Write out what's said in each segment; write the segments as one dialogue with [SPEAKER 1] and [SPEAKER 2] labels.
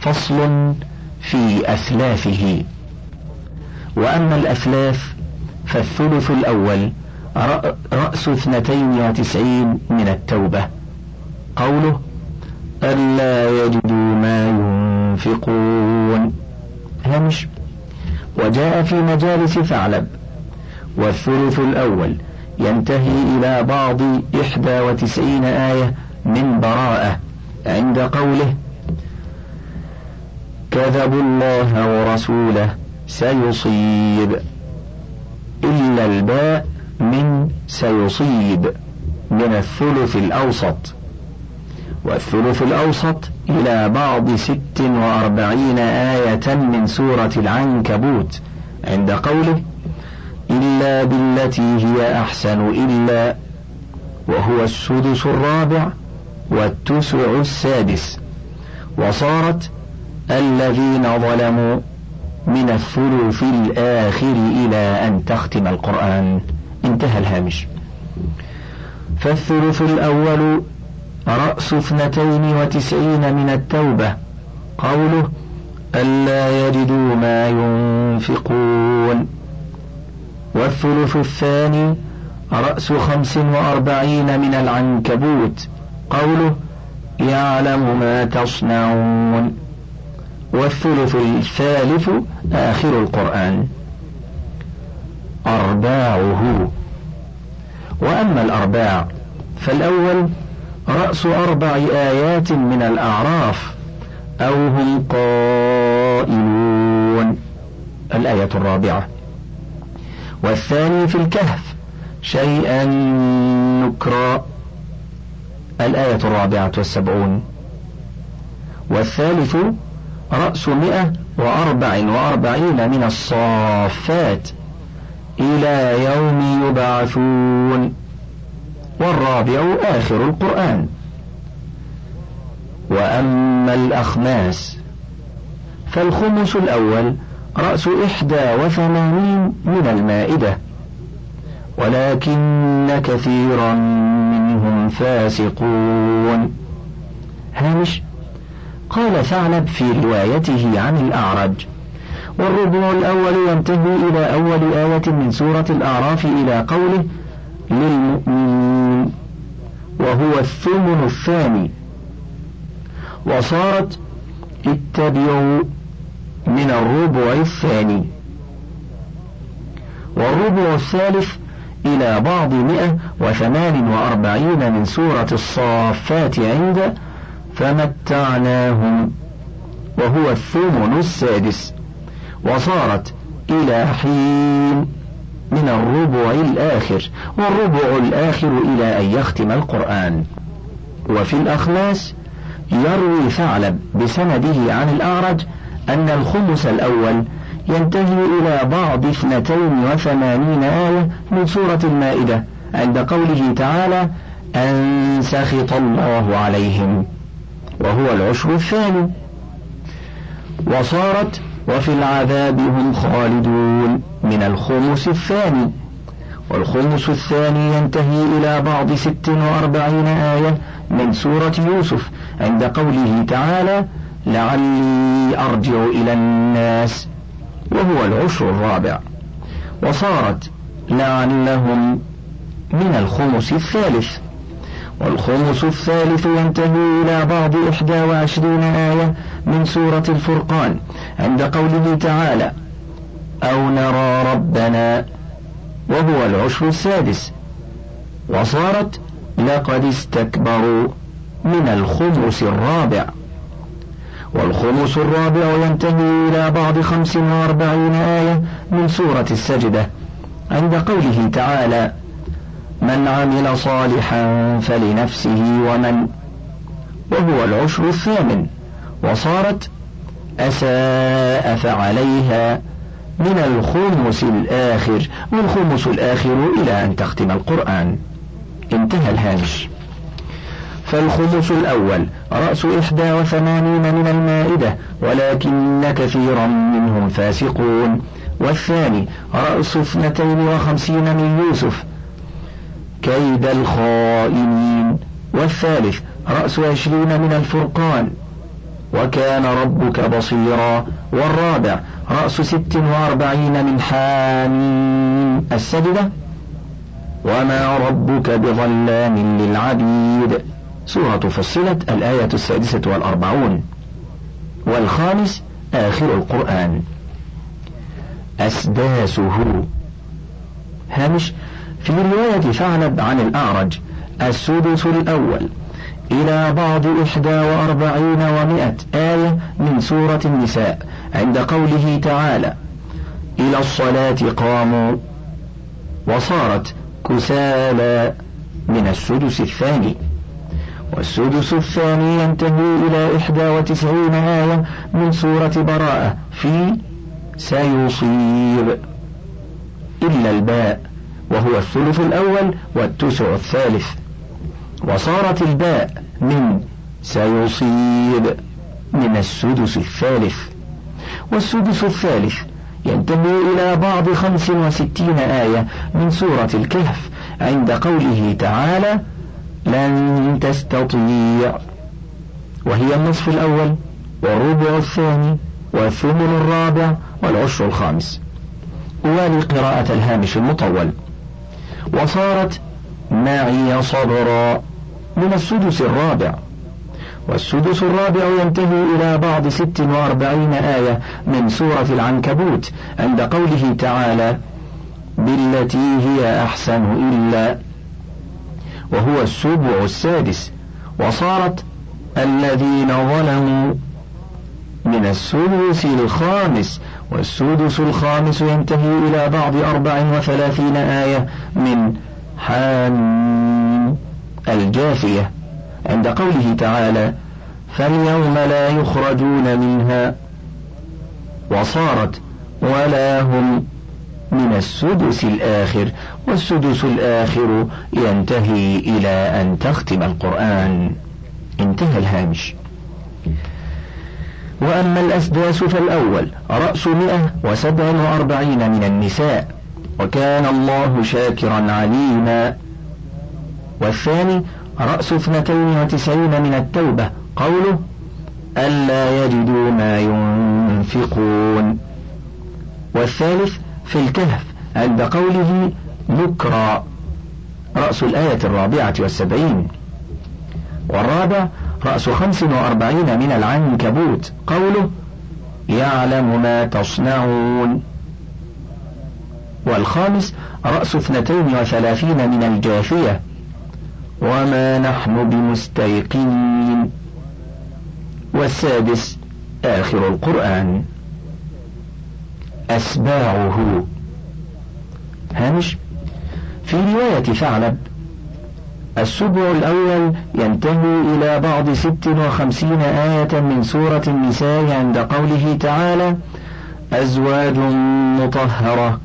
[SPEAKER 1] فصل في أثلاثه. وأما الأثلاث فالثلث الأول رأس 92 من التوبة، قوله ألا يجدوا ما ينفقون، هامش. وجاء في مجالس ثعلب. والثلث الأول ينتهي إلى بعض 91 آية من براءة عند قوله كذبوا الله ورسوله سيصيب، إلا الباء من سيصيب من الثلث الأوسط. والثلث الأوسط إلى بعض 46 آية من سورة العنكبوت عند قوله إلا بالتي هي أحسن إلا، وهو السدس الرابع والتسع السادس. وصارت الذين ظلموا من الثلث الآخر إلى أن تختم القرآن، انتهى الهامش. فالثلث الأول رأس 92 من التوبة، قوله ألا يجدوا ما ينفقون. والثلث الثاني رأس 45 من العنكبوت، قوله يعلم ما تصنعون. والثلث الثالث آخر القرآن. أرباعه. وأما الأرباع فالأول رأس 4 آيات من الأعراف، أو هم قائلون، الآية الرابعة. والثاني في الكهف شيئا نكرا، الآية 74. والثالث رأس 144 من الصافات إلى يوم يبعثون. والرابع آخر القرآن. وأما الأخماس فالخمس الأول رأس 81 من المائدة، ولكن كثيرا منهم فاسقون، هامش. قال ثعلب في روايته عن الأعرج والربع الأول ينتهي إلى أول آية من سورة الأعراف إلى قوله للمؤمنين، وهو الثمن الثاني. وصارت اتبعوا من الربع الثاني. والربع الثالث إلى بعض 148 من سورة الصافات عند فمتعناهم، وهو الثمن السادس. وصارت إلى حين من الربع الآخر، والربع الآخر إلى أن يختم القرآن. وفي الأخماس يروي ثعلب بسنده عن الأعرج أن الخمس الأول ينتهي إلى بعض 82 آية من سورة المائدة عند قوله تعالى أن سخط الله عليهم، وهو العشر الثاني. وصارت وفي العذاب هم خالدون من الخمس الثاني. والخمس الثاني ينتهي إلى بعض 46 آية من سورة يوسف عند قوله تعالى لعلي أرجع إلى الناس، وهو العشر الرابع. وصارت لعلهم من الخمس الثالث. والخمس الثالث ينتهي إلى بعض 21 آية من سورة الفرقان عند قوله تعالى أو نرى ربنا، وهو العشر السادس. وصارت لقد استكبروا من الخمس الرابع. والخمس الرابع ينتهي إلى بعض 45 آية من سورة السجدة عند قوله تعالى من عمل صالحا فلنفسه وهو العشر الثامن. وصارت أساء فعليها من الخمس الآخر، والخمس الآخر إلى أن تختم القرآن، انتهى الهامش. فالخمس الأول رأس 81 من المائدة، ولكن كثيرا منهم فاسقون. والثاني رأس 52 من يوسف كيد الخائنين. والثالث رأس 20 من الفرقان وكان ربك بصيرا. والرابع رأس 46 من حاميم السجدة، وما ربك بظلام للعبيد، سورة فصلت الآية 46. والخامس آخر القرآن. أسداسه. هامش: في رواية ثعلب عن الأعرج: السدس الأول إلى بعض 41 و100 آية من سورة النساء، عند قوله تعالى: إلى الصلاة قاموا، وصارت كسالى، من السدس الثاني. والسدس الثاني ينتهي إلى 91 آية من سورة براءة في سيصيب، إلا الباء، وهو الثلث الأول والتسع الثالث. وصارت الباء من سيصيب من السدس الثالث. والسدس الثالث ينتهي إلى بعض 65 آية من سورة الكهف، عند قوله تعالى: لن تستطيع، وهي النصف الأول والربع الثاني والثمن الرابع والعشر الخامس. ولقراءة الهامش المطول: وصارت معي صبرا، من السدس الرابع. والسدس الرابع ينتهي إلى بعض 46 آية من سورة العنكبوت، عند قوله تعالى: بالتي هي أحسن إلا، وهو السبع السادس. وصارت الذين ظلموا، من السدس الخامس. والسدس الخامس ينتهي إلى بعض 34 آية من حاميم الجاثية، عند قوله تعالى: فاليوم لا يخرجون منها. وصارت ولا هم، من السدس الآخر. والسدس الآخر ينتهي إلى أن تختم القرآن. انتهى الهامش. وأما الأسداس فالأول رأس 147 من النساء، وكان الله شاكرا عليما. والثاني رأس 92 من التوبة، قوله: ألا يجدوا ما ينفقون. والثالث في الكهف، عند قوله: نكرا، رأس الآية 74. والرابع رأس 45 من العنكبوت، قوله: يعلم ما تصنعون. والخامس رأس 32 من الجاثية، وما نحن بمستيقنين. والسادس آخر القرآن. أسباعه. هامش: في رواية ثعلب: السبع الأول ينتهي إلى بعض 56 آية من سورة النساء، عند قوله تعالى: أزواج مطهرة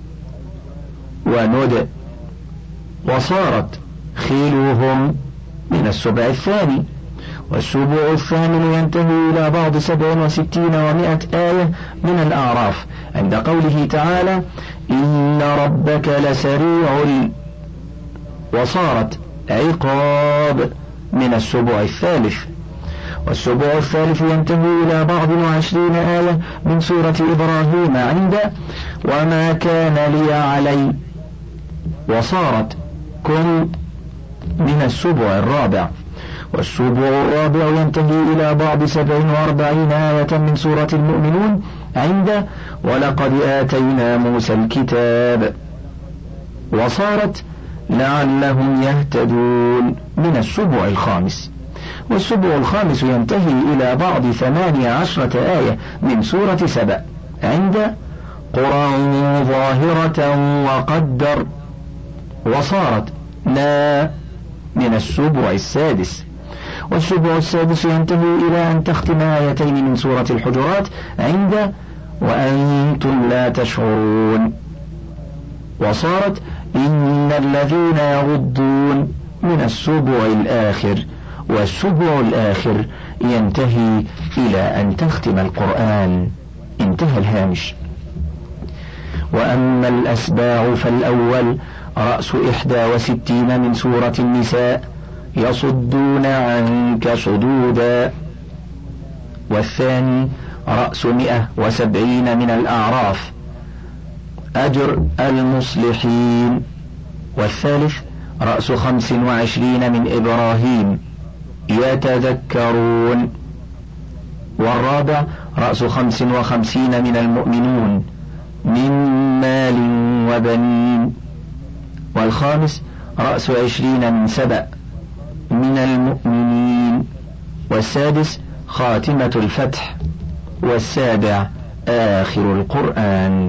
[SPEAKER 1] وندى. وصارت خيلهم، من السبع الثاني. والسبع الثامن ينتهي إلى بعض 67 و100 آية من الأعراف، عند قوله تعالى: إن ربك لسريع وصارت عقاب، من السبع الثالث. والسبع الثالث ينتهي إلى بعض 20 آية من سورة إبراهيم، عند وما كان لي علي. وصارت كن، من السبع الرابع. والسبع الرابع ينتهي إلى بعض 47 آية من سورة المؤمنون، عند ولقد آتينا موسى الكتاب. وصارت لعلهم يهتدون، من السبع الخامس. والسبع الخامس ينتهي إلى بعض 18 آية من سورة سبأ، عند قرى ظاهرة وقدر. وصارت لا، من السبع السادس. والسبع السادس ينتهي إلى أن تختم آيتين من سورة الحجرات، عند وأنتم لا تشعرون. وصارت إن الذين يغضون، من السبع الآخر. والسبع الآخر ينتهي إلى أن تختم القرآن. انتهى الهامش. وأما الأسباع فالأول رأس 61 من سورة النساء، يصدون عنك صدودا. والثاني رأس 170 من الأعراف أجر المصلحين، والثالث رأس 25 من إبراهيم يتذكرون، والرابع رأس 55 من المؤمنون من مال وبنين، والخامس رأس 20 من سبأ من المؤمنين، والسادس خاتمة الفتح، والسابع آخر القرآن.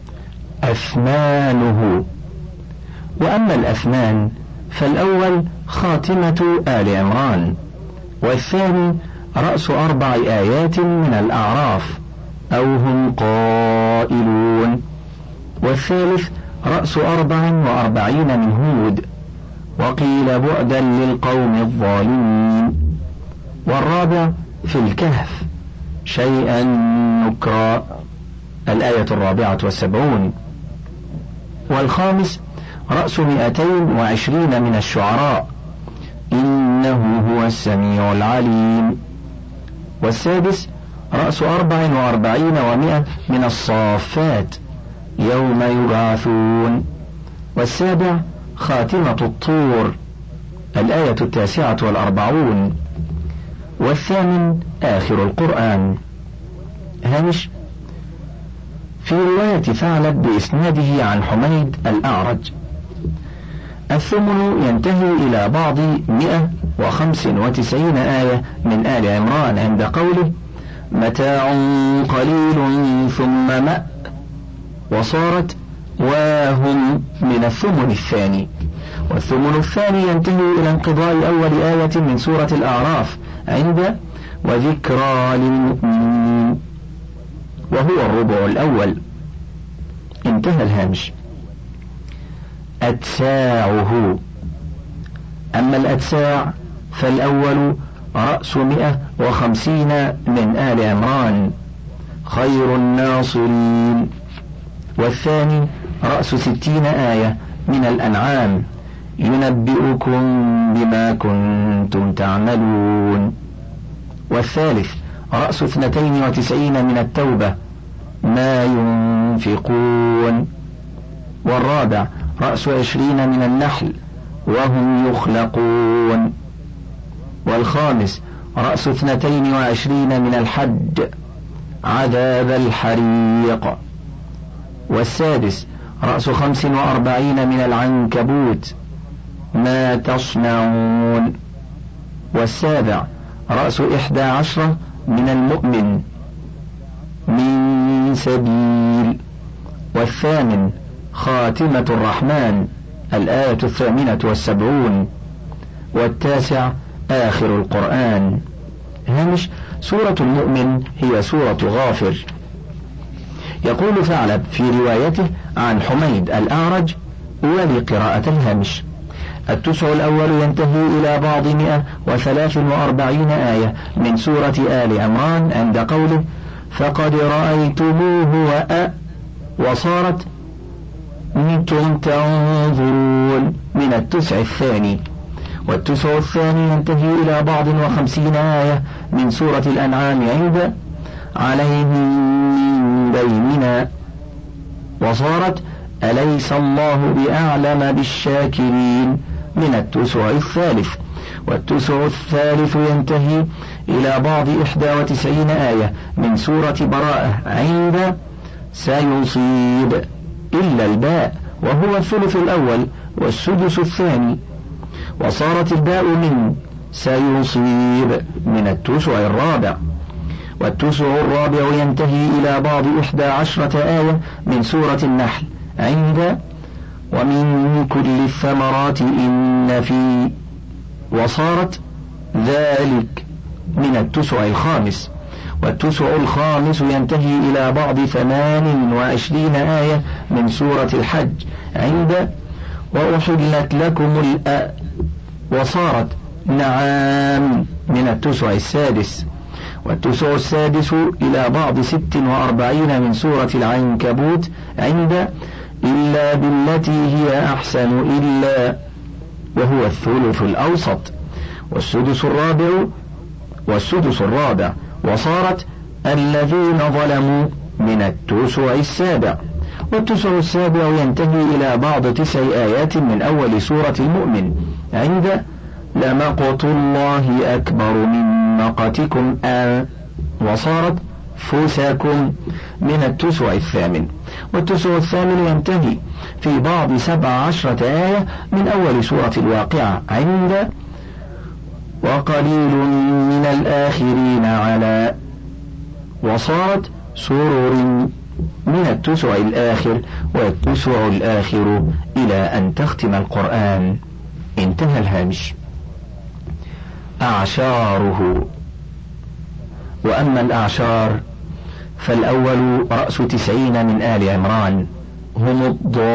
[SPEAKER 1] أثمانه. وأما الأثمان فالأول خاتمة آل عمران، والثاني رأس 4 آيات من الأعراف أو هم قائلون، والثالث رأس 44 من هود، وقيل بعدا للقوم الظالمين، والرابع في الكهف شيئا نكرا الآية 74، والخامس رأس 220 من الشعراء إنه هو السميع العليم، والسادس رأس 44 و100 من الصافات يوم يبعثون، والسابع خاتمة الطور الآية 49، والثامن آخر القرآن. هامش: في رواية ثعلب بإسناده عن حميد الأعرج: الثمن ينتهي إلى بعض 195 آية من آل عمران عند قوله متاع قليل ثم ماء، وصارت واهم من الثمن الثاني، والثمن الثاني ينتهي إلى انقضاء أول آية من سورة الأعراف عند وذكرى للمؤمنين، وهو الربع الأول. انتهى الهامش. أتساعه. أما الأتساع فالأول رأس 150 من آل عمران خير الناصرين، والثاني رأس 60 آية من الأنعام ينبئكم بما كنتم تعملون، والثالث رأس 92 من التوبة ما ينفقون، والرابع رأس 20 من النحل وهم يخلقون، والخامس رأس 22 من الحج عذاب الحريق، والسادس رأس 45 من العنكبوت ما تصنعون، والسابع رأس 11 من المؤمن من سبيل، والثامن خاتمة الرحمن الآية 78، والتاسع آخر القرآن. هامش: سورة المؤمن هي سورة غافر. يقول ثعلب في روايته عن حميد الأعرج ولقراءة الهامش: التسع الأول ينتهي إلى بعض 143 آية من سورة آل عمران عند قوله فقد رأيتموه وصارت أنتم تنظرون من التسع الثاني، والتسع الثاني ينتهي إلى بعض 50 آية من سورة الأنعام عند عليهم من بيننا، وصارت أليس الله بأعلم بالشاكرين من التسع الثالث، والتسع الثالث ينتهي إلى بعض 91 آية من سورة براءة عند سيصيب إلا الباء وهو الثلث الأول والسدس الثاني، وصارت الباء من سيصيب من التسع الرابع، والتسع الرابع ينتهي إلى بعض 11 آية من سورة النحل عند ومن كل الثمرات إن في، وصارت ذلك من التسع الخامس، والتسع الخامس ينتهي إلى بعض 28 آية من سورة الحج عند وأحلت لكم وصارت نعام من التسع السادس، والتسع السادس إلى بعض 46 من سورة العنكبوت عند إلا بالتي هي أحسن إلا وهو الثلث الأوسط، والسدس الرابع وصارت الذين ظلموا من التسع السابع. والتسع السابع ينتهي إلى بعض 9 آيات من أول سورة المؤمن عند لمقت الله أكبر من مقتكم وصارت فوساكم من التسع الثامن. والتسع الثامن ينتهي في بعض 17 آية من أول سورة الواقعة عند وقليل من الآخرين على. وصارت سرر من التسع الآخر، والتسع الآخر إلى أن تختم القرآن. انتهى الهامش. أعشاره. وأما الأعشار فالأول رأس 90 من آل عمران هم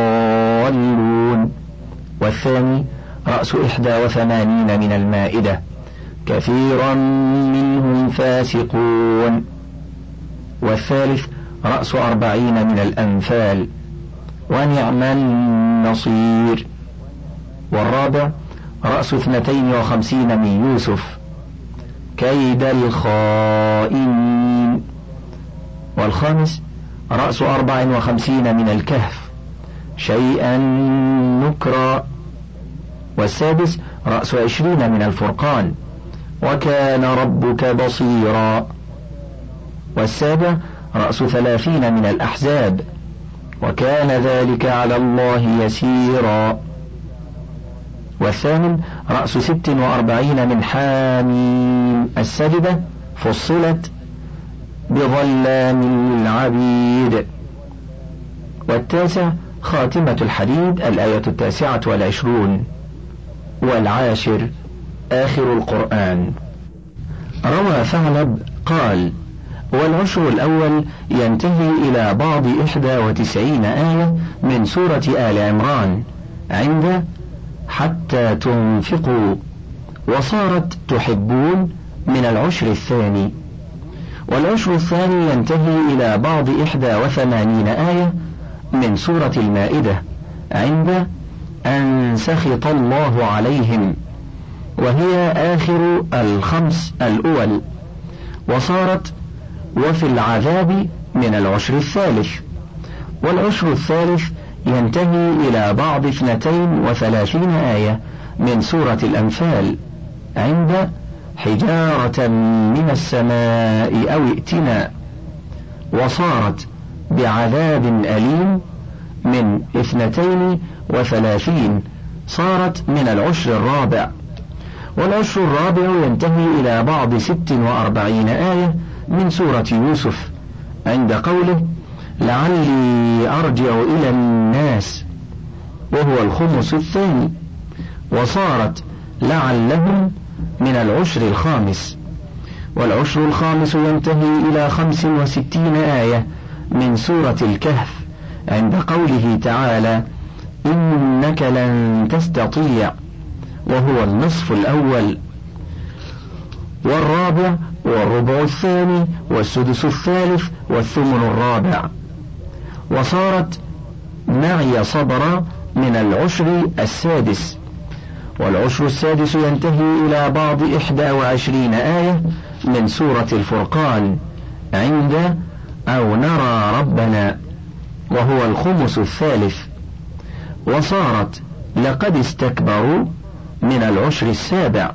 [SPEAKER 1] الضالون، والثاني رأس 81 من المائدة كثيرا منهم فاسقون، والثالث رأس 40 من الأنفال ونعم النصير، والرابع رأس 52 من يوسف كيد الخائنين، والخامس رأس 54 من الكهف شيئا نكرا، والسادس رأس 20 من الفرقان وكان ربك بصيرا، والسابع رأس 30 من الأحزاب وكان ذلك على الله يسيرا، والثامن رأس 46 من حاميم السجدة فصلت بظلام للعبيد، والتاسع خاتمة الحديد الآية 29، والعاشر آخر القرآن. روى ثعلب قال: والعشر الأول ينتهي إلى بعض 91 آية من سورة آل عمران عند حتى تنفقوا، وصارت تحبون من العشر الثاني. والعشر الثاني ينتهي إلى بعض 81 آية من سورة المائدة عند أن سخط الله عليهم، وهي آخر الخمس الأول، وصارت وفي العذاب من العشر الثالث. والعشر الثالث ينتهي إلى بعض 32 آية من سورة الأنفال عند حجارة من السماء أو ائتنا، وصارت بعذاب أليم من 32 صارت من العشر الرابع. والعشر الرابع ينتهي إلى بعض 46 آية من سورة يوسف عند قوله لعلي أرجع إلى الناس، وهو الخمس الثاني، وصارت لعلهم من العشر الخامس. والعشر الخامس ينتهي إلى 65 آية من سورة الكهف عند قوله تعالى إنك لن تستطيع، وهو النصف الأول. والرابع والربع الثاني والسدس الثالث والثمن الرابع، وصارت معي صبرا من العشر السادس. والعشر السادس ينتهي إلى بعض 21 آية من سورة الفرقان عند أو نرى ربنا، وهو الخمس الثالث، وصارت لقد استكبروا من العشر السابع.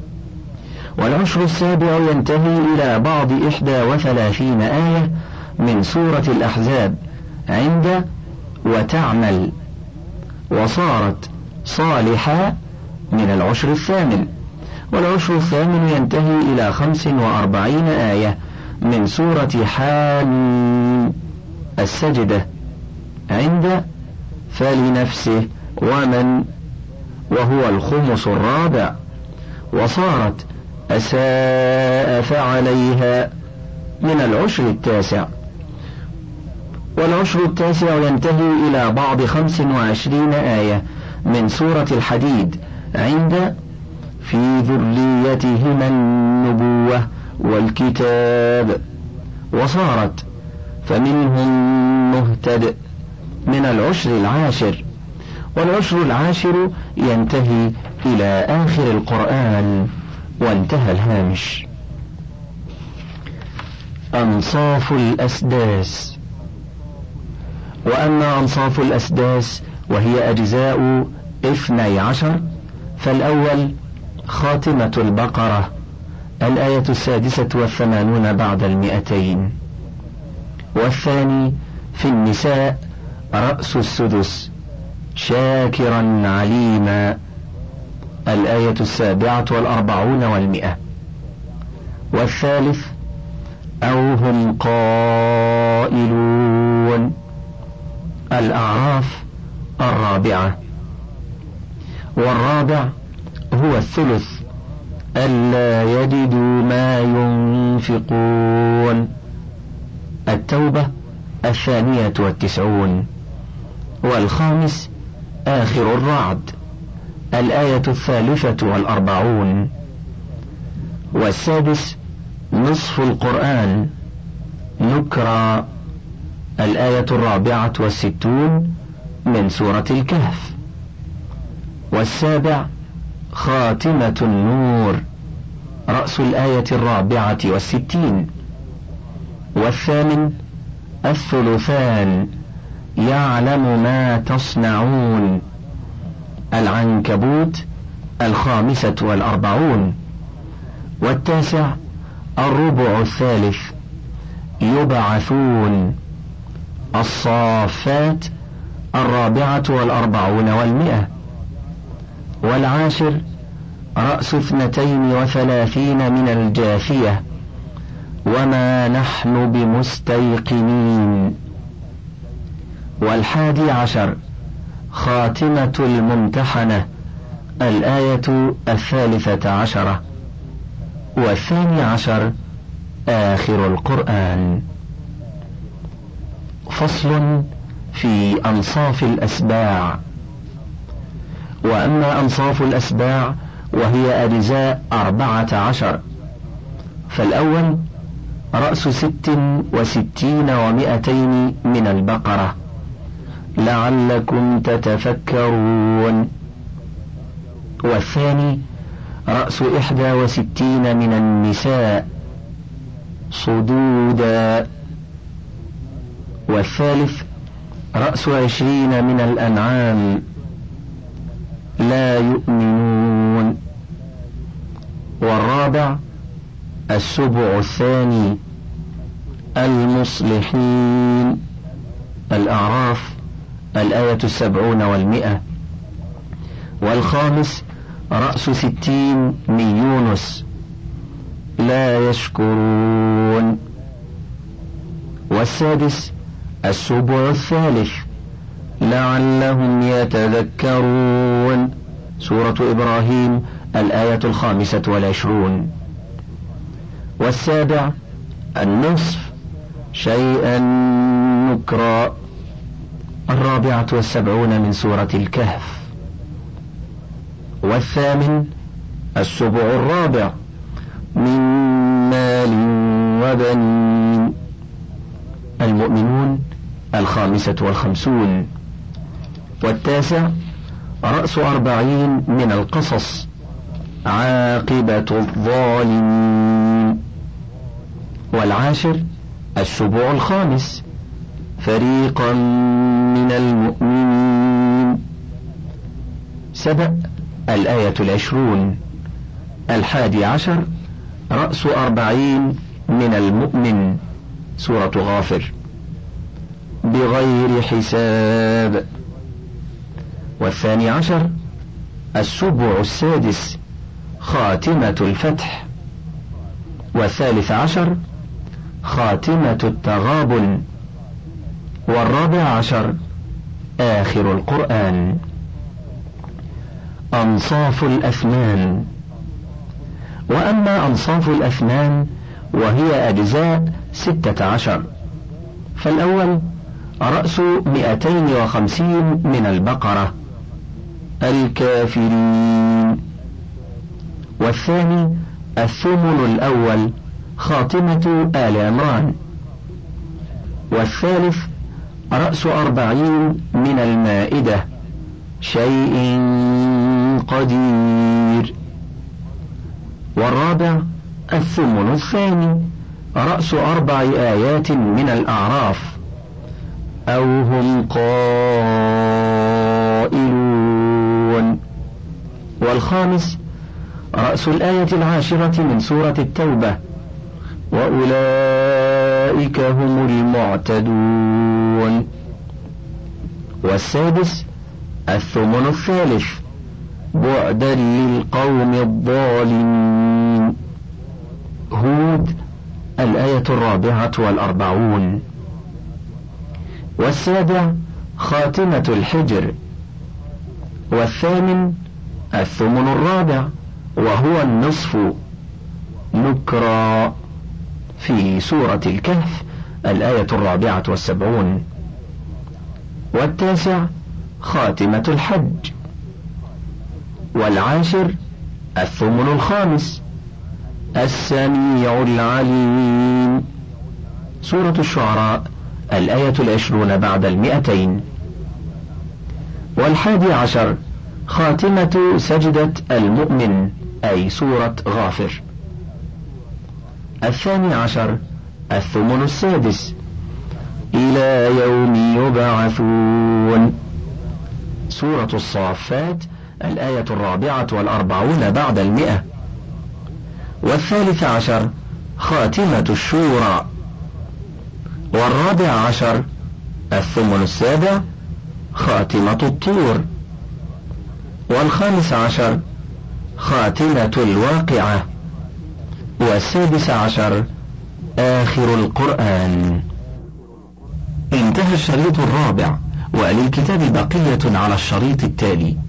[SPEAKER 1] والعشر السابع ينتهي إلى بعض 31 آية من سورة الأحزاب عند وتعمل، وصارت صالحا من العشر الثامن. والعشر الثامن ينتهي إلى 45 آية من سورة حاميم السجدة عند فلنفسه ومن، وهو الخمس الرابع، وصارت أساء فعليها من العشر التاسع. والعشر التاسع ينتهي إلى بعض 25 آية من سورة الحديد عند في ذريتهما النبوة والكتاب، وصارت فمنهم مهتد من العشر العاشر. والعشر العاشر ينتهي إلى آخر القرآن. وانتهى الهامش. أنصاف الأسداس. وأما أنصاف الأسداس وهي أجزاء 12، فالأول خاتمة البقرة الآية 86 بعد 200، والثاني في النساء رأس السدس شاكرا عليما الآية 47 و100، والثالث أو هم قائلون الأعراف 4، والرابع هو الثلث ألا يجدوا ما ينفقون التوبة 92، والخامس آخر الرعد الآية 43، والسادس نصف القرآن نكرى الآية 64 من سورة الكهف، والسابع خاتمة النور رأس الآية 64، والثامن الثلثان يعلم ما تصنعون العنكبوت 45، والتاسع الربع الثالث يبعثون الصافات 44 و100، والعاشر رأس 32 من الجاثية وما نحن بمستيقنين، والحادي عشر خاتمة الممتحنة الآية 13، والثاني عشر آخر القرآن. فصل في أنصاف الأسباع. وأما أنصاف الأسباع وهي أجزاء 14، فالأول رأس 66 و200 من البقرة لعلكم تتفكرون، والثاني رأس 61 من النساء صدودا، والثالث رأس 20 من الأنعام لا يؤمنون، والرابع السبع الثاني المصلحين الأعراف الآية 70 و100، والخامس رأس 60 من يونس لا يشكرون، والسادس السبع الثالث لعلهم يتذكرون سورة إبراهيم الآية 25، والسابع النصف شيئا نكرا 74 من سورة الكهف، والثامن السبع الرابع من مال وبنين المؤمنون 55، والتاسع رأس 40 من القصص عاقبة الظالمين، والعاشر السبع الخامس فريقا من المؤمنين، سبأ الآية 20، الحادي عشر رأس 40 من المؤمن سورة غافر بغير حساب، والثاني عشر السبع السادس خاتمة الفتح، والثالث عشر خاتمة التغابن، والرابع عشر آخر القرآن. أنصاف الأثمان. وأما أنصاف الأثمان وهي أجزاء 16، فالأول رأس 250 من البقرة الكافرين، والثاني الثمن الأول خاتمة آل عمران، والثالث رأس 40 من المائدة شيء قدير، والرابع الثمن الثاني رأس 4 آيات من الأعراف أو هم قائلون. والخامس رأس 10 من سورة التوبة وأولئك هم المعتدون. والسادس 8 بعدا للقوم الظالمين. هود 44. والسابع خاتمة الحجر. والثامن 8 وهو النصف نكرا في سورة الكهف 74. والتاسع خاتمة الحج. والعاشر 5 السميع العليم. سورة الشعراء 20 بعد 200. والحادي خاتمة سجدة المؤمن أي سورة غافر. 12 6 إلى يوم يبعثون. سورة الصافات 44 بعد 100. وال13 خاتمة الشورى. وال14 7 خاتمة الطور. وال15 خاتمة الواقعة. وال16 آخر القرآن. انتهى الشريط الرابع، وللكتاب بقية على الشريط التالي.